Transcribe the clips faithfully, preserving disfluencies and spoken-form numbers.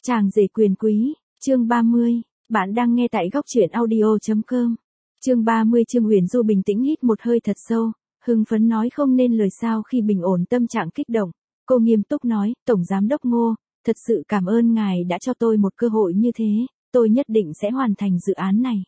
Chàng rể quyền quý, chương ba mươi, bạn đang nghe tại góc truyện audio chấm com. Chương ba mươi Trương Huyền Du bình tĩnh hít một hơi thật sâu, hưng phấn nói không nên lời sao khi bình ổn tâm trạng kích động. Cô nghiêm túc nói, Tổng Giám đốc Ngô, thật sự cảm ơn ngài đã cho tôi một cơ hội như thế, tôi nhất định sẽ hoàn thành dự án này.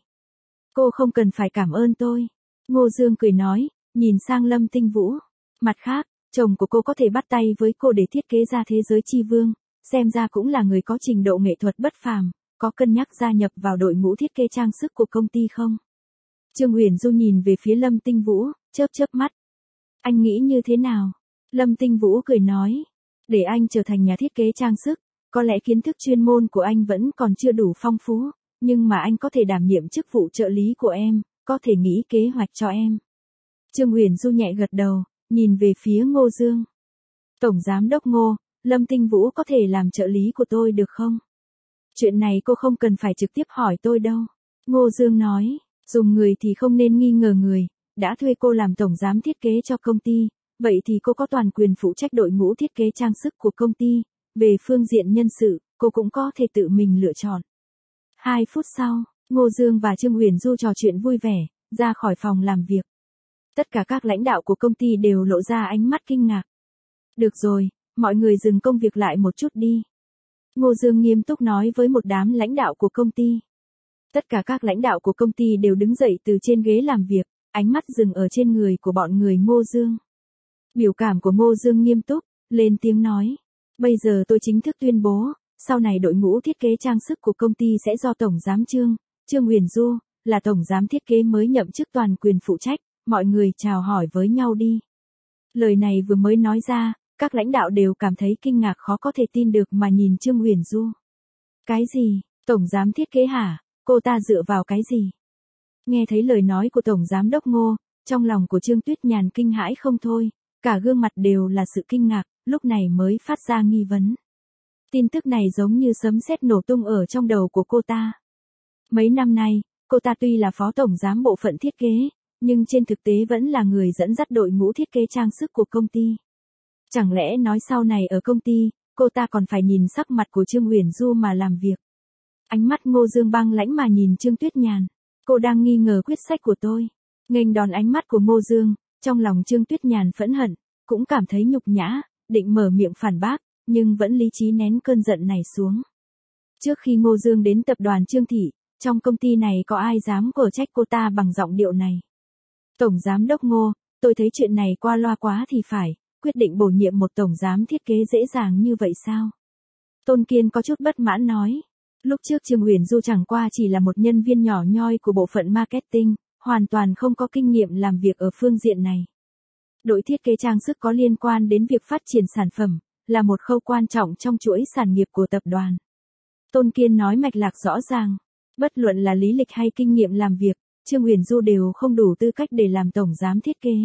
Cô không cần phải cảm ơn tôi. Ngô Dương cười nói, nhìn sang Lâm Tinh Vũ. Mặt khác, chồng của cô có thể bắt tay với cô để thiết kế ra thế giới chi vương, xem ra cũng là người có trình độ nghệ thuật bất phàm, có cân nhắc gia nhập vào đội ngũ thiết kế trang sức của công ty không? Trương Huyền Du nhìn về phía Lâm Tinh Vũ, chớp chớp mắt. Anh nghĩ như thế nào? Lâm Tinh Vũ cười nói, để anh trở thành nhà thiết kế trang sức, có lẽ kiến thức chuyên môn của anh vẫn còn chưa đủ phong phú, nhưng mà anh có thể đảm nhiệm chức vụ trợ lý của em, có thể nghĩ kế hoạch cho em. Trương Huyền Du nhẹ gật đầu, nhìn về phía Ngô Dương. Tổng Giám đốc Ngô, Lâm Tinh Vũ có thể làm trợ lý của tôi được không? Chuyện này cô không cần phải trực tiếp hỏi tôi đâu. Ngô Dương nói, dùng người thì không nên nghi ngờ người, đã thuê cô làm tổng giám thiết kế cho công ty, vậy thì cô có toàn quyền phụ trách đội ngũ thiết kế trang sức của công ty, về phương diện nhân sự, cô cũng có thể tự mình lựa chọn. Hai phút sau, Ngô Dương và Trương Huyền Du trò chuyện vui vẻ, ra khỏi phòng làm việc. Tất cả các lãnh đạo của công ty đều lộ ra ánh mắt kinh ngạc. Được rồi, mọi người dừng công việc lại một chút đi. Ngô Dương nghiêm túc nói với một đám lãnh đạo của công ty. Tất cả các lãnh đạo của công ty đều đứng dậy từ trên ghế làm việc, ánh mắt dừng ở trên người của bọn người Ngô Dương. Biểu cảm của Ngô Dương nghiêm túc, lên tiếng nói. Bây giờ tôi chính thức tuyên bố, sau này đội ngũ thiết kế trang sức của công ty sẽ do Tổng Giám Trương, Trương Huyền Du, là Tổng Giám thiết kế mới nhậm chức toàn quyền phụ trách, mọi người chào hỏi với nhau đi. Lời này vừa mới nói ra, các lãnh đạo đều cảm thấy kinh ngạc khó có thể tin được mà nhìn Trương Huyền Du. Cái gì, Tổng Giám thiết kế hả, cô ta dựa vào cái gì? Nghe thấy lời nói của Tổng Giám đốc Ngô, trong lòng của Trương Tuyết Nhàn kinh hãi không thôi, cả gương mặt đều là sự kinh ngạc, lúc này mới phát ra nghi vấn. Tin tức này giống như sấm sét nổ tung ở trong đầu của cô ta. Mấy năm nay, cô ta tuy là phó tổng giám bộ phận thiết kế, nhưng trên thực tế vẫn là người dẫn dắt đội ngũ thiết kế trang sức của công ty. Chẳng lẽ nói sau này ở công ty, cô ta còn phải nhìn sắc mặt của Trương Huyền Du mà làm việc. Ánh mắt Ngô Dương băng lãnh mà nhìn Trương Tuyết Nhàn. Cô đang nghi ngờ quyết sách của tôi. Nghênh đòn ánh mắt của Ngô Dương, trong lòng Trương Tuyết Nhàn phẫn hận, cũng cảm thấy nhục nhã, định mở miệng phản bác, nhưng vẫn lý trí nén cơn giận này xuống. Trước khi Ngô Dương đến tập đoàn Trương Thị, trong công ty này có ai dám cở trách cô ta bằng giọng điệu này? Tổng Giám đốc Ngô, tôi thấy chuyện này qua loa quá thì phải, quyết định bổ nhiệm một tổng giám thiết kế dễ dàng như vậy sao? Tôn Kiên có chút bất mãn nói. Lúc trước Trương Huyền Du chẳng qua chỉ là một nhân viên nhỏ nhoi của bộ phận marketing, hoàn toàn không có kinh nghiệm làm việc ở phương diện này. Đội thiết kế trang sức có liên quan đến việc phát triển sản phẩm, là một khâu quan trọng trong chuỗi sản nghiệp của tập đoàn. Tôn Kiên nói mạch lạc rõ ràng, bất luận là lý lịch hay kinh nghiệm làm việc, Trương Huyền Du đều không đủ tư cách để làm tổng giám thiết kế.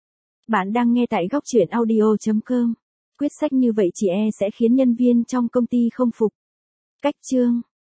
Bạn đang nghe tại góc truyện audio chấm com. Quyết sách như vậy chỉ e sẽ khiến nhân viên trong công ty không phục. Cách chương